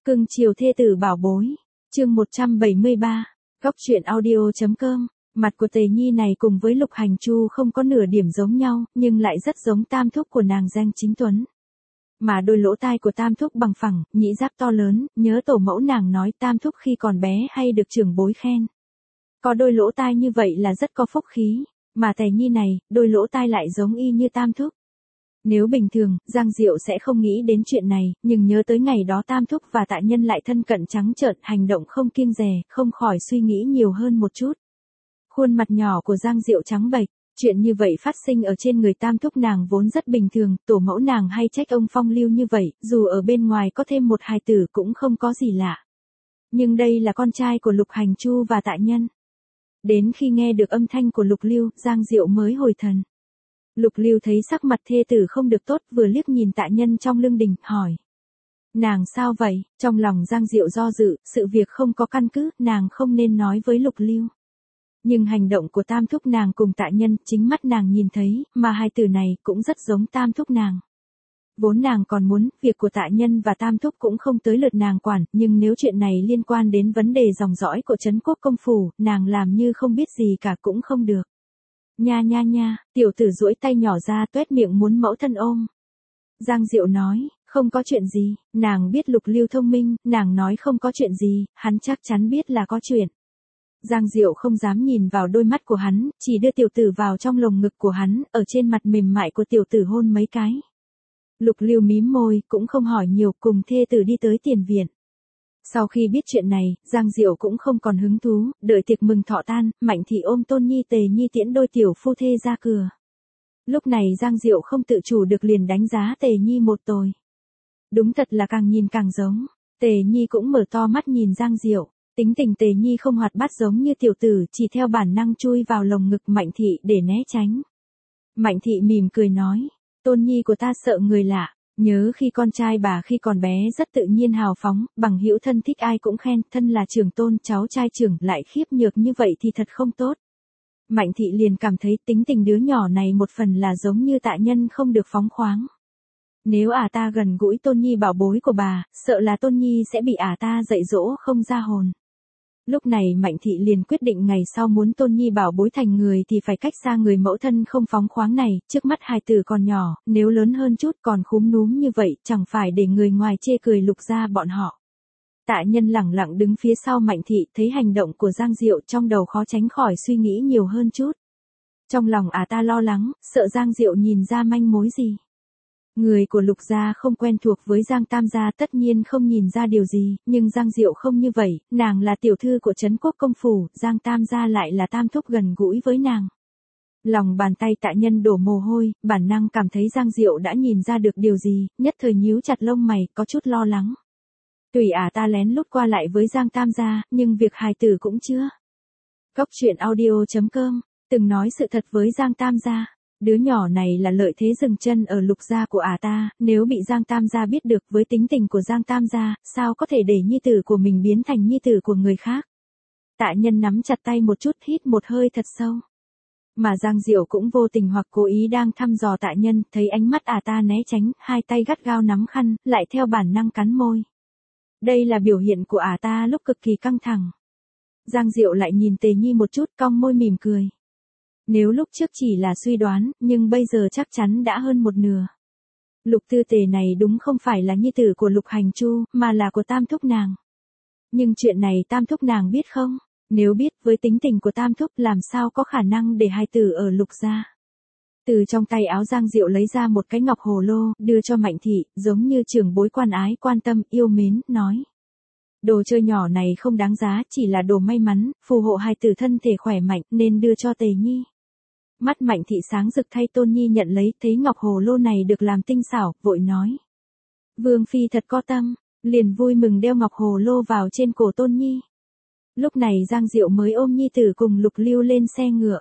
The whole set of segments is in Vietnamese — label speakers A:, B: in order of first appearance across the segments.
A: Cưng chiều thê tử bảo bối. Chương 173. Góc truyện audio.com. Mặt của Tề Nhi này cùng với Lục Hành Chu không có nửa điểm giống nhau, nhưng lại rất giống tam thúc của nàng Giang Chính Tuấn. Mà đôi lỗ tai của tam thúc bằng phẳng, nhĩ giáp to lớn, nhớ tổ mẫu nàng nói tam thúc khi còn bé hay được trưởng bối khen. Có đôi lỗ tai như vậy là rất có phúc khí, mà Tề Nhi này, đôi lỗ tai lại giống y như tam thúc. Nếu bình thường, Giang Diệu sẽ không nghĩ đến chuyện này, nhưng nhớ tới ngày đó tam thúc và Tạ Nhân lại thân cận trắng trợn, hành động không kiêng dè, không khỏi suy nghĩ nhiều hơn một chút. Khuôn mặt nhỏ của Giang Diệu trắng bệch, chuyện như vậy phát sinh ở trên người tam thúc nàng vốn rất bình thường, tổ mẫu nàng hay trách ông phong lưu như vậy, dù ở bên ngoài có thêm một hài tử cũng không có gì lạ. Nhưng đây là con trai của Lục Hành Chu và Tạ Nhân. Đến khi nghe được âm thanh của Lục Lưu, Giang Diệu mới hồi thần. Lục Lưu thấy sắc mặt thê tử không được tốt, vừa liếc nhìn Tạ Nhân trong lưng đình, hỏi. Nàng sao vậy? Trong lòng Giang Diệu do dự, sự việc không có căn cứ, nàng không nên nói với Lục Lưu. Nhưng hành động của tam thúc nàng cùng Tạ Nhân, chính mắt nàng nhìn thấy, mà hai từ này cũng rất giống tam thúc nàng. Vốn nàng còn muốn, việc của Tạ Nhân và tam thúc cũng không tới lượt nàng quản, nhưng nếu chuyện này liên quan đến vấn đề dòng dõi của Trấn Quốc công phủ, nàng làm như không biết gì cả cũng không được. Nha nha nha, tiểu tử duỗi tay nhỏ ra tuét miệng muốn mẫu thân ôm. Giang Diệu nói, không có chuyện gì, nàng biết Lục Lưu thông minh, nàng nói không có chuyện gì, hắn chắc chắn biết là có chuyện. Giang Diệu không dám nhìn vào đôi mắt của hắn, chỉ đưa tiểu tử vào trong lồng ngực của hắn, ở trên mặt mềm mại của tiểu tử hôn mấy cái. Lục Lưu mím môi, cũng không hỏi nhiều, cùng thê tử đi tới tiền viện. Sau khi biết chuyện này, Giang Diệu cũng không còn hứng thú, đợi tiệc mừng thọ tan, Mạnh Thị ôm Tôn Nhi Tề Nhi tiễn đôi tiểu phu thê ra cửa. Lúc này Giang Diệu không tự chủ được liền đánh giá Tề Nhi một tồi. Đúng thật là càng nhìn càng giống. Tề Nhi cũng mở to mắt nhìn Giang Diệu. Tính tình Tề Nhi không hoạt bát giống như tiểu tử, chỉ theo bản năng chui vào lồng ngực Mạnh Thị để né tránh. Mạnh Thị mỉm cười nói, Tôn Nhi của ta sợ người lạ, nhớ khi con trai bà khi còn bé rất tự nhiên hào phóng, bằng hữu thân thích ai cũng khen, thân là trưởng tôn cháu trai trưởng lại khiếp nhược như vậy thì thật không tốt. Mạnh Thị liền cảm thấy tính tình đứa nhỏ này một phần là giống như Tạ Nhân không được phóng khoáng. Nếu ta gần gũi Tôn Nhi bảo bối của bà, sợ là Tôn Nhi sẽ bị ta dạy dỗ không ra hồn. Lúc này Mạnh Thị liền quyết định ngày sau muốn Tôn Nhi bảo bối thành người thì phải cách xa người mẫu thân không phóng khoáng này, trước mắt hài tử còn nhỏ, nếu lớn hơn chút còn khúm núm như vậy, chẳng phải để người ngoài chê cười Lục gia bọn họ. Tạ Nhân lẳng lặng đứng phía sau Mạnh Thị, thấy hành động của Giang Diệu trong đầu khó tránh khỏi suy nghĩ nhiều hơn chút. Trong lòng ta lo lắng, sợ Giang Diệu nhìn ra manh mối gì. Người của Lục gia không quen thuộc với Giang Tam gia tất nhiên không nhìn ra điều gì, nhưng Giang Diệu không như vậy, nàng là tiểu thư của Trấn Quốc công phủ, Giang Tam gia lại là tam thúc gần gũi với nàng. Lòng bàn tay Tạ Nhân đổ mồ hôi, bản năng cảm thấy Giang Diệu đã nhìn ra được điều gì, nhất thời nhíu chặt lông mày, có chút lo lắng. Tùy ta lén lút qua lại với Giang Tam gia, nhưng việc hài tử cũng chưa. Góc truyện audio.com, từng nói sự thật với Giang Tam gia. Đứa nhỏ này là lợi thế dừng chân ở Lục gia của ta, nếu bị Giang Tam gia biết được với tính tình của Giang Tam gia, sao có thể để nhi tử của mình biến thành nhi tử của người khác. Tạ Nhân nắm chặt tay một chút, hít một hơi thật sâu. Mà Giang Diệu cũng vô tình hoặc cố ý đang thăm dò Tạ Nhân, thấy ánh mắt ta né tránh, hai tay gắt gao nắm khăn, lại theo bản năng cắn môi. Đây là biểu hiện của ta lúc cực kỳ căng thẳng. Giang Diệu lại nhìn Tề Nhi một chút, cong môi mỉm cười. Nếu lúc trước chỉ là suy đoán, nhưng bây giờ chắc chắn đã hơn một nửa. Lục Tư Tề này đúng không phải là nhi tử của Lục Hành Chu, mà là của tam thúc nàng. Nhưng chuyện này tam thúc nàng biết không? Nếu biết, với tính tình của tam thúc làm sao có khả năng để hài tử ở Lục gia. Từ trong tay áo Giang Diệu lấy ra một cái ngọc hồ lô, đưa cho Mạnh Thị, giống như trưởng bối quan ái quan tâm, yêu mến, nói. Đồ chơi nhỏ này không đáng giá, chỉ là đồ may mắn, phù hộ hài tử thân thể khỏe mạnh, nên đưa cho Tề Nhi. Mắt Mạnh Thị sáng rực thay Tôn Nhi nhận lấy, thấy ngọc hồ lô này được làm tinh xảo, vội nói. Vương phi thật có tâm, liền vui mừng đeo ngọc hồ lô vào trên cổ Tôn Nhi. Lúc này Giang Diệu mới ôm nhi tử cùng Lục Lưu lên xe ngựa.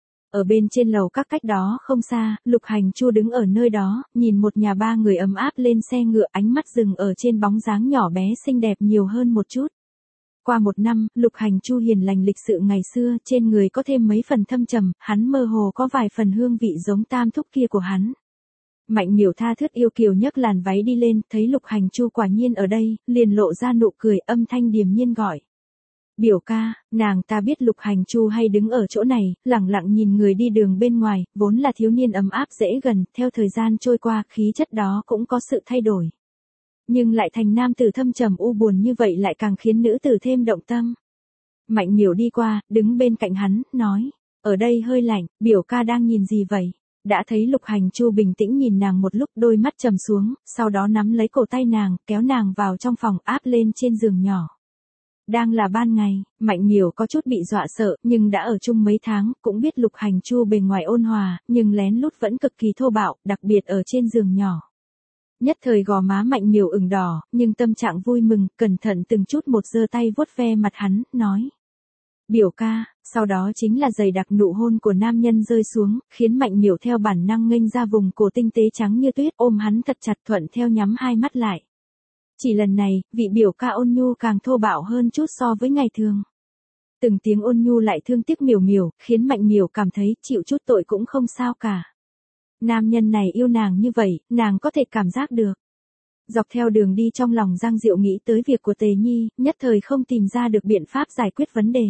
A: Ở bên trên lầu các cách đó không xa, Lục Hành Chu đứng ở nơi đó, nhìn một nhà ba người ấm áp lên xe ngựa, ánh mắt dừng ở trên bóng dáng nhỏ bé xinh đẹp nhiều hơn một chút. Qua một năm, Lục Hành Chu hiền lành lịch sự ngày xưa, trên người có thêm mấy phần thâm trầm, hắn mơ hồ có vài phần hương vị giống tam thúc kia của hắn. Mạnh Miểu tha thướt yêu kiều nhấc làn váy đi lên, thấy Lục Hành Chu quả nhiên ở đây, liền lộ ra nụ cười, âm thanh điềm nhiên gọi. Biểu ca, nàng ta biết Lục Hành Chu hay đứng ở chỗ này, lẳng lặng nhìn người đi đường bên ngoài, vốn là thiếu niên ấm áp dễ gần, theo thời gian trôi qua, khí chất đó cũng có sự thay đổi. Nhưng lại thành nam tử thâm trầm u buồn như vậy lại càng khiến nữ tử thêm động tâm. Mạnh Miểu đi qua, đứng bên cạnh hắn, nói, ở đây hơi lạnh, biểu ca đang nhìn gì vậy? Đã thấy Lục Hành Chu bình tĩnh nhìn nàng một lúc, đôi mắt trầm xuống, sau đó nắm lấy cổ tay nàng, kéo nàng vào trong phòng, áp lên trên giường nhỏ. Đang là ban ngày, Mạnh Miểu có chút bị dọa sợ, nhưng đã ở chung mấy tháng, cũng biết Lục Hành Chu bề ngoài ôn hòa, nhưng lén lút vẫn cực kỳ thô bạo, đặc biệt ở trên giường nhỏ. Nhất thời gò má Mạnh Miểu ửng đỏ, nhưng tâm trạng vui mừng, cẩn thận từng chút một giơ tay vuốt ve mặt hắn, nói. Biểu ca, sau đó chính là dày đặc nụ hôn của nam nhân rơi xuống, khiến Mạnh Miểu theo bản năng nghênh ra vùng cổ tinh tế trắng như tuyết, ôm hắn thật chặt, thuận theo nhắm hai mắt lại. Chỉ lần này, vị biểu ca ôn nhu càng thô bạo hơn chút so với ngày thường. Từng tiếng ôn nhu lại thương tiếc Miểu Miểu, khiến Mạnh Miểu cảm thấy chịu chút tội cũng không sao cả. Nam nhân này yêu nàng như vậy, nàng có thể cảm giác được. Dọc theo đường đi trong lòng Giang Diệu nghĩ tới việc của Tề Nhi, nhất thời không tìm ra được biện pháp giải quyết vấn đề.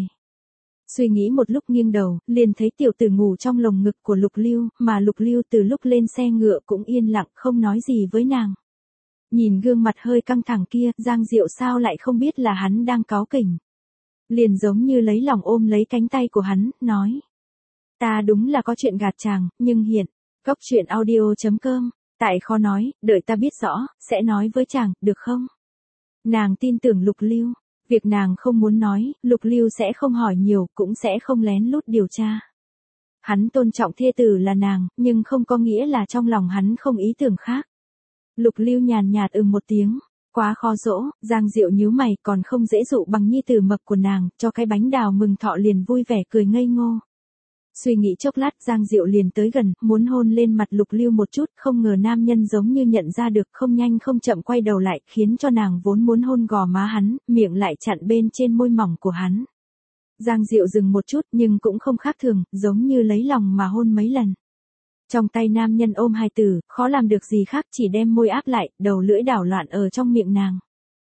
A: Suy nghĩ một lúc nghiêng đầu, liền thấy tiểu tử ngủ trong lồng ngực của Lục Lưu, mà Lục Lưu từ lúc lên xe ngựa cũng yên lặng không nói gì với nàng. Nhìn gương mặt hơi căng thẳng kia, Giang Diệu sao lại không biết là hắn đang cáu kỉnh. Liền giống như lấy lòng ôm lấy cánh tay của hắn, nói. Ta đúng là có chuyện gạt chàng, nhưng hiện, Cốc truyện audio.com, tại khó nói, đợi ta biết rõ, sẽ nói với chàng, được không? Nàng tin tưởng Lục Lưu. Việc nàng không muốn nói, Lục Lưu sẽ không hỏi nhiều, cũng sẽ không lén lút điều tra. Hắn tôn trọng thê tử là nàng, nhưng không có nghĩa là trong lòng hắn không ý tưởng khác. Lục Lưu nhàn nhạt một tiếng, quá khó dỗ, Giang Diệu nhíu mày, còn không dễ dụ bằng nhi tử mập của nàng, cho cái bánh đào mừng thọ liền vui vẻ cười ngây ngô. Suy nghĩ chốc lát, Giang Diệu liền tới gần, muốn hôn lên mặt Lục Lưu một chút, không ngờ nam nhân giống như nhận ra được, không nhanh không chậm quay đầu lại, khiến cho nàng vốn muốn hôn gò má hắn, miệng lại chặn bên trên môi mỏng của hắn. Giang Diệu dừng một chút, nhưng cũng không khác thường, giống như lấy lòng mà hôn mấy lần. Trong tay nam nhân ôm hài tử, khó làm được gì khác, chỉ đem môi áp lại, đầu lưỡi đảo loạn ở trong miệng nàng.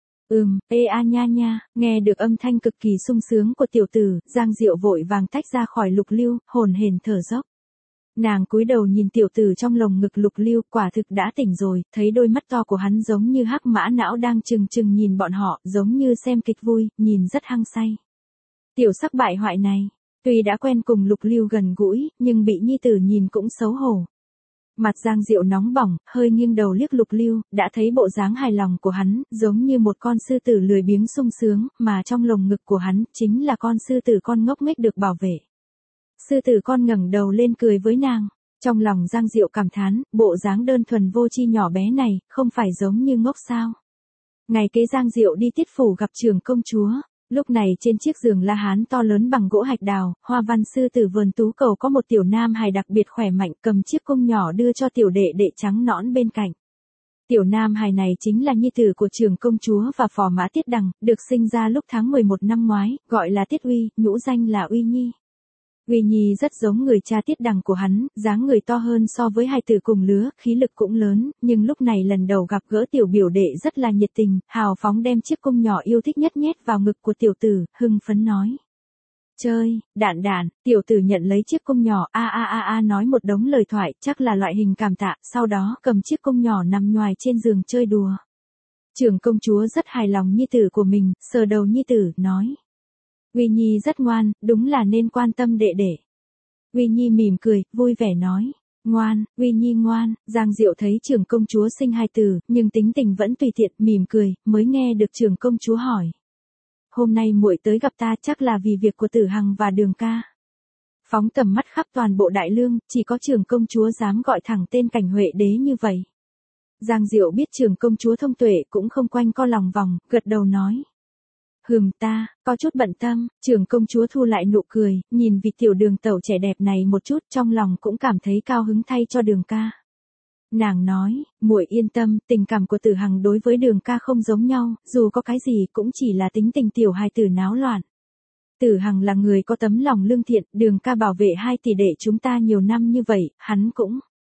A: Ê a nha nha, nghe được âm thanh cực kỳ sung sướng của tiểu tử, Giang Diệu vội vàng tách ra khỏi Lục Lưu, hồn hển thở dốc. Nàng cúi đầu nhìn tiểu tử trong lồng ngực Lục Lưu, quả thực đã tỉnh rồi, thấy đôi mắt to của hắn giống như hắc mã não đang trừng trừng nhìn bọn họ, giống như xem kịch vui, nhìn rất hăng say. Tiểu sắc bại hoại này, tuy đã quen cùng Lục Lưu gần gũi, nhưng bị nhi tử nhìn cũng xấu hổ. Mặt Giang Diệu nóng bỏng, hơi nghiêng đầu liếc Lục Lưu, đã thấy bộ dáng hài lòng của hắn, giống như một con sư tử lười biếng sung sướng, mà trong lồng ngực của hắn, chính là con sư tử con ngốc nghếch được bảo vệ. Sư tử con ngẩng đầu lên cười với nàng, trong lòng Giang Diệu cảm thán, bộ dáng đơn thuần vô tri nhỏ bé này, không phải giống như ngốc sao. Ngày kế Giang Diệu đi tiết phủ gặp trưởng công chúa. Lúc này trên chiếc giường la hán to lớn bằng gỗ hạch đào, hoa văn sư tử vườn tú cầu có một tiểu nam hài đặc biệt khỏe mạnh, cầm chiếc cung nhỏ đưa cho tiểu đệ đệ trắng nõn bên cạnh. Tiểu nam hài này chính là nhi tử của trưởng công chúa và phò mã Tiết Đằng, được sinh ra lúc tháng 11 năm ngoái, gọi là Tiết Uy, nhũ danh là Uy Nhi. Uy Nhi rất giống người cha Tiết Đằng của hắn, dáng người to hơn so với hài tử cùng lứa, khí lực cũng lớn, nhưng lúc này lần đầu gặp gỡ tiểu biểu đệ rất là nhiệt tình, hào phóng đem chiếc cung nhỏ yêu thích nhất nhét vào ngực của tiểu tử, hưng phấn nói. Chơi, đạn đạn, tiểu tử nhận lấy chiếc cung nhỏ, nói một đống lời thoại, chắc là loại hình cảm tạ, sau đó cầm chiếc cung nhỏ nằm nhoài trên giường chơi đùa. Trưởng công chúa rất hài lòng nhi tử của mình, sờ đầu nhi tử, nói. Uy Nhi rất ngoan, đúng là nên quan tâm đệ đệ. Uy Nhi mỉm cười, vui vẻ nói. Ngoan, Uy Nhi ngoan, Giang Diệu thấy trưởng công chúa sinh hai tử, nhưng tính tình vẫn tùy tiện, mỉm cười, mới nghe được trưởng công chúa hỏi. Hôm nay muội tới gặp ta chắc là vì việc của Tử Hằng và Đường ca. Phóng tầm mắt khắp toàn bộ Đại Lương, chỉ có trưởng công chúa dám gọi thẳng tên Cảnh Huệ đế như vậy. Giang Diệu biết trưởng công chúa thông tuệ cũng không quanh co lòng vòng, gật đầu nói. Ta, có chút bận tâm, trưởng công chúa thu lại nụ cười, nhìn vị tiểu Đường tẩu trẻ đẹp này một chút, trong lòng cũng cảm thấy cao hứng thay cho Đường ca. Nàng nói, muội yên tâm, tình cảm của Tử Hằng đối với Đường ca không giống nhau, dù có cái gì cũng chỉ là tính tình tiểu hài tử náo loạn. Tử Hằng là người có tấm lòng lương thiện, Đường ca bảo vệ hai tỷ đệ chúng ta nhiều năm như vậy, hắn cũng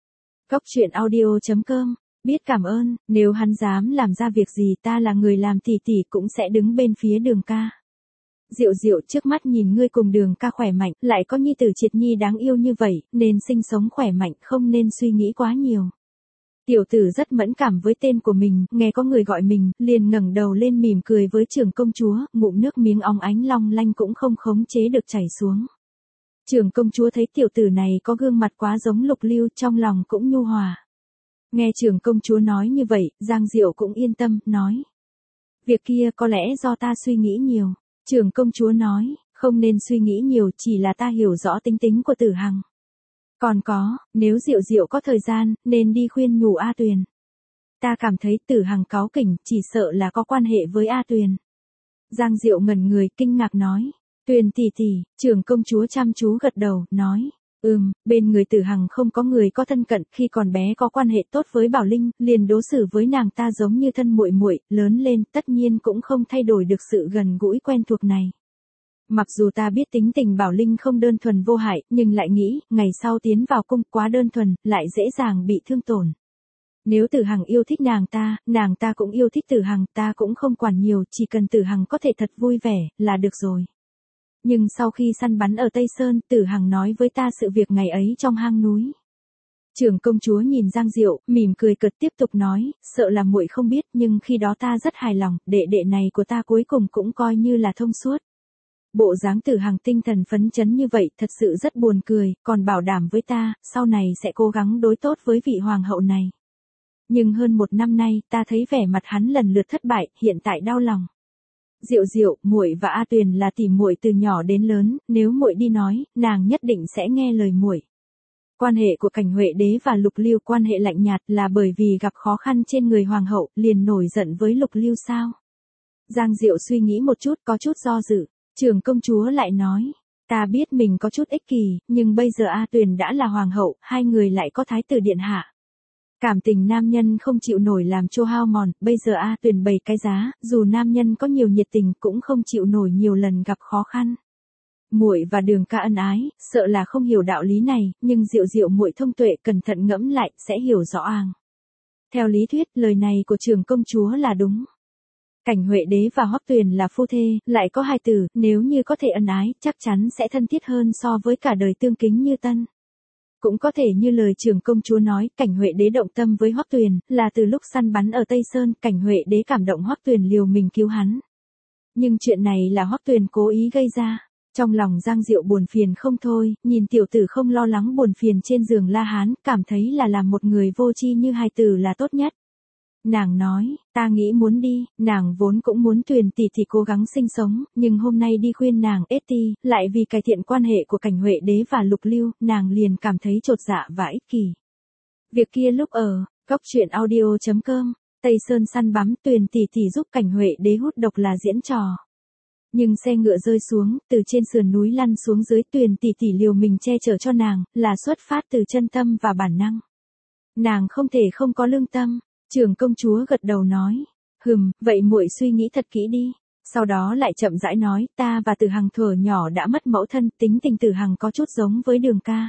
A: Cốc truyện audio.com. Biết cảm ơn, nếu hắn dám làm ra việc gì ta là người làm tỷ tỷ cũng sẽ đứng bên phía Đường ca. Diệu Diệu, trước mắt nhìn ngươi cùng Đường ca khỏe mạnh, lại có nhi tử Triệt Nhi đáng yêu như vậy, nên sinh sống khỏe mạnh, không nên suy nghĩ quá nhiều. Tiểu tử rất mẫn cảm với tên của mình, nghe có người gọi mình, liền ngẩng đầu lên mỉm cười với trưởng công chúa, ngụm nước miếng óng ánh long lanh cũng không khống chế được chảy xuống. Trưởng công chúa thấy tiểu tử này có gương mặt quá giống Lục Lưu, trong lòng cũng nhu hòa. Nghe trưởng công chúa nói như vậy, Giang Diệu cũng yên tâm, nói. Việc kia có lẽ do ta suy nghĩ nhiều. Trưởng công chúa nói, không nên suy nghĩ nhiều, chỉ là ta hiểu rõ tính tình của Tử Hằng. Còn có, nếu Diệu Diệu có thời gian, nên đi khuyên nhủ A Tuyền. Ta cảm thấy Tử Hằng cáu kỉnh, chỉ sợ là có quan hệ với A Tuyền. Giang Diệu ngẩn người, kinh ngạc nói. Tuyền tỷ tỷ, trưởng công chúa chăm chú gật đầu, nói. Bên người Tử Hằng không có người có thân cận, khi còn bé có quan hệ tốt với Bảo Linh, liền đối xử với nàng ta giống như thân muội muội, lớn lên tất nhiên cũng không thay đổi được sự gần gũi quen thuộc này. Mặc dù ta biết tính tình Bảo Linh không đơn thuần vô hại, nhưng lại nghĩ, ngày sau tiến vào cung quá đơn thuần, lại dễ dàng bị thương tổn. Nếu Tử Hằng yêu thích nàng ta cũng yêu thích Tử Hằng, ta cũng không quản nhiều, chỉ cần Tử Hằng có thể thật vui vẻ, là được rồi. Nhưng sau khi săn bắn ở Tây Sơn, Tử Hằng nói với ta sự việc ngày ấy trong hang núi. Trưởng công chúa nhìn Giang Diệu, mỉm cười cợt tiếp tục nói, sợ là muội không biết, nhưng khi đó ta rất hài lòng, đệ đệ này của ta cuối cùng cũng coi như là thông suốt. Bộ dáng Tử Hằng tinh thần phấn chấn như vậy thật sự rất buồn cười, còn bảo đảm với ta, sau này sẽ cố gắng đối tốt với vị hoàng hậu này. Nhưng hơn 1 năm nay, ta thấy vẻ mặt hắn lần lượt thất bại, hiện tại đau lòng. Diệu Diệu, muội và A Tuyền là tỷ muội từ nhỏ đến lớn, nếu muội đi nói, nàng nhất định sẽ nghe lời muội. Quan hệ của Cảnh Huệ Đế và Lục Lưu quan hệ lạnh nhạt là bởi vì gặp khó khăn trên người hoàng hậu, liền nổi giận với Lục Lưu sao? Giang Diệu suy nghĩ một chút, có chút do dự. Trưởng công chúa lại nói, ta biết mình có chút ích kỷ, nhưng bây giờ A Tuyền đã là hoàng hậu, hai người lại có thái tử điện hạ. Cảm tình nam nhân không chịu nổi làm trô hao mòn, bây giờ A Tuyền bày cái giá, dù nam nhân có nhiều nhiệt tình cũng không chịu nổi nhiều lần gặp khó khăn. Muội và Đường ca ân ái, sợ là không hiểu đạo lý này, nhưng Diệu Diệu muội thông tuệ cẩn thận ngẫm lại, sẽ hiểu rõ àng. Theo lý thuyết, lời này của trưởng công chúa là đúng. Cảnh Huệ Đế và Hoắc Tuyền là phu thê, lại có hai tử, nếu như có thể ân ái, chắc chắn sẽ thân thiết hơn so với cả đời tương kính như tân. Cũng có thể như lời trưởng công chúa nói, Cảnh Huệ Đế động tâm với Hoắc Tuyền, là từ lúc săn bắn ở Tây Sơn, Cảnh Huệ Đế cảm động Hoắc Tuyền liều mình cứu hắn. Nhưng chuyện này là Hoắc Tuyền cố ý gây ra. Trong lòng Giang Diệu buồn phiền không thôi, nhìn tiểu tử không lo lắng buồn phiền trên giường La Hán, cảm thấy là làm một người vô tri như hài tử là tốt nhất. Nàng nói, ta nghĩ muốn đi, nàng vốn cũng muốn Tuyền tỷ tỷ cố gắng sinh sống, nhưng hôm nay đi khuyên nàng Eti, lại vì cải thiện quan hệ của Cảnh Huệ Đế và Lục Lưu, nàng liền cảm thấy chột dạ và ích kỷ. Việc kia lúc ở, Cốc truyện audio.com, Tây Sơn săn bắn, Tuyền tỷ tỷ giúp Cảnh Huệ Đế hút độc là diễn trò. Nhưng xe ngựa rơi xuống, từ trên sườn núi lăn xuống dưới, Tuyền tỷ tỷ liều mình che chở cho nàng, là xuất phát từ chân tâm và bản năng. Nàng không thể không có lương tâm. Trưởng công chúa gật đầu nói, vậy muội suy nghĩ thật kỹ đi. Sau đó lại chậm rãi nói, ta và Tử Hằng thuở nhỏ đã mất mẫu thân, tính tình Tử Hằng có chút giống với Đường ca.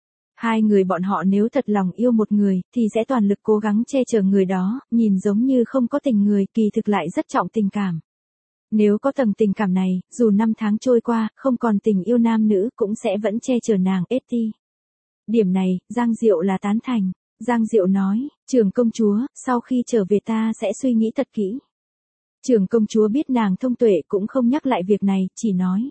A: Hai người bọn họ nếu thật lòng yêu một người, thì sẽ toàn lực cố gắng che chở người đó, nhìn giống như không có tình người, kỳ thực lại rất trọng tình cảm. Nếu có tầng tình cảm này, dù 5 tháng trôi qua, không còn tình yêu nam nữ, cũng sẽ vẫn che chở nàng Eti. Điểm này, Giang Diệu là tán thành. Giang Diệu nói, trưởng công chúa, sau khi trở về ta sẽ suy nghĩ thật kỹ. Trưởng công chúa biết nàng thông tuệ cũng không nhắc lại việc này, chỉ nói.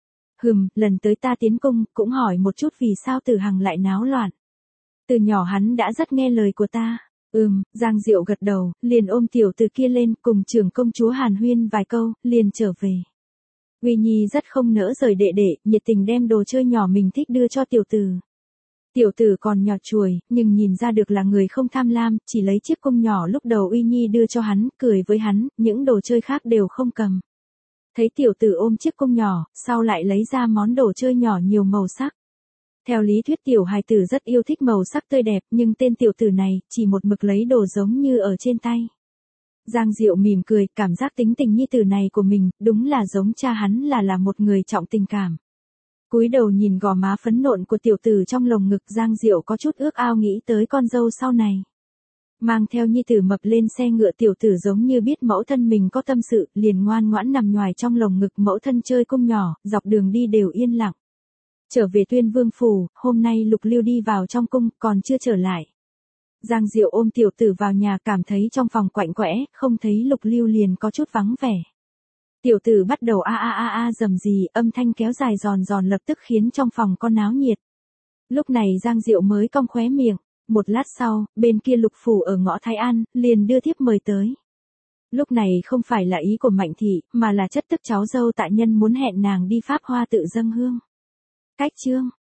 A: Lần tới ta tiến cung, cũng hỏi một chút vì sao Tử Hằng lại náo loạn. Từ nhỏ hắn đã rất nghe lời của ta. Giang Diệu gật đầu, liền ôm tiểu tử kia lên, cùng trưởng công chúa hàn huyên vài câu, liền trở về. Uy Nhi rất không nỡ rời đệ đệ, nhiệt tình đem đồ chơi nhỏ mình thích đưa cho tiểu tử. Tiểu tử còn nhỏ chuồi, nhưng nhìn ra được là người không tham lam, chỉ lấy chiếc cung nhỏ lúc đầu Uy Nhi đưa cho hắn, cười với hắn, những đồ chơi khác đều không cầm. Thấy tiểu tử ôm chiếc cung nhỏ, sau lại lấy ra món đồ chơi nhỏ nhiều màu sắc. Theo lý thuyết tiểu hài tử rất yêu thích màu sắc tươi đẹp, nhưng tên tiểu tử này, chỉ một mực lấy đồ giống như ở trên tay. Giang Diệu mỉm cười, cảm giác tính tình nhi tử này của mình, đúng là giống cha hắn là một người trọng tình cảm. Cúi đầu nhìn gò má phấn nộn của tiểu tử trong lồng ngực, Giang Diệu có chút ước ao nghĩ tới con dâu sau này. Mang theo nhi tử mập lên xe ngựa, tiểu tử giống như biết mẫu thân mình có tâm sự, liền ngoan ngoãn nằm nhoài trong lồng ngực mẫu thân chơi cung nhỏ, dọc đường đi đều yên lặng. Trở về Tuyên Vương phủ, hôm nay Lục Lưu đi vào trong cung, còn chưa trở lại. Giang Diệu ôm tiểu tử vào nhà, cảm thấy trong phòng quạnh quẽ, không thấy Lục Lưu liền có chút vắng vẻ. Tiểu tử bắt đầu a rầm rì, âm thanh kéo dài giòn giòn lập tức khiến trong phòng có náo nhiệt. Lúc này Giang Diệu mới cong khóe miệng, một lát sau, bên kia Lục phủ ở ngõ Thái An, liền đưa thiếp mời tới. Lúc này không phải là ý của Mạnh thị, mà là chất tức cháu dâu tại nhân muốn hẹn nàng đi Pháp Hoa tự dâng hương. Cách chương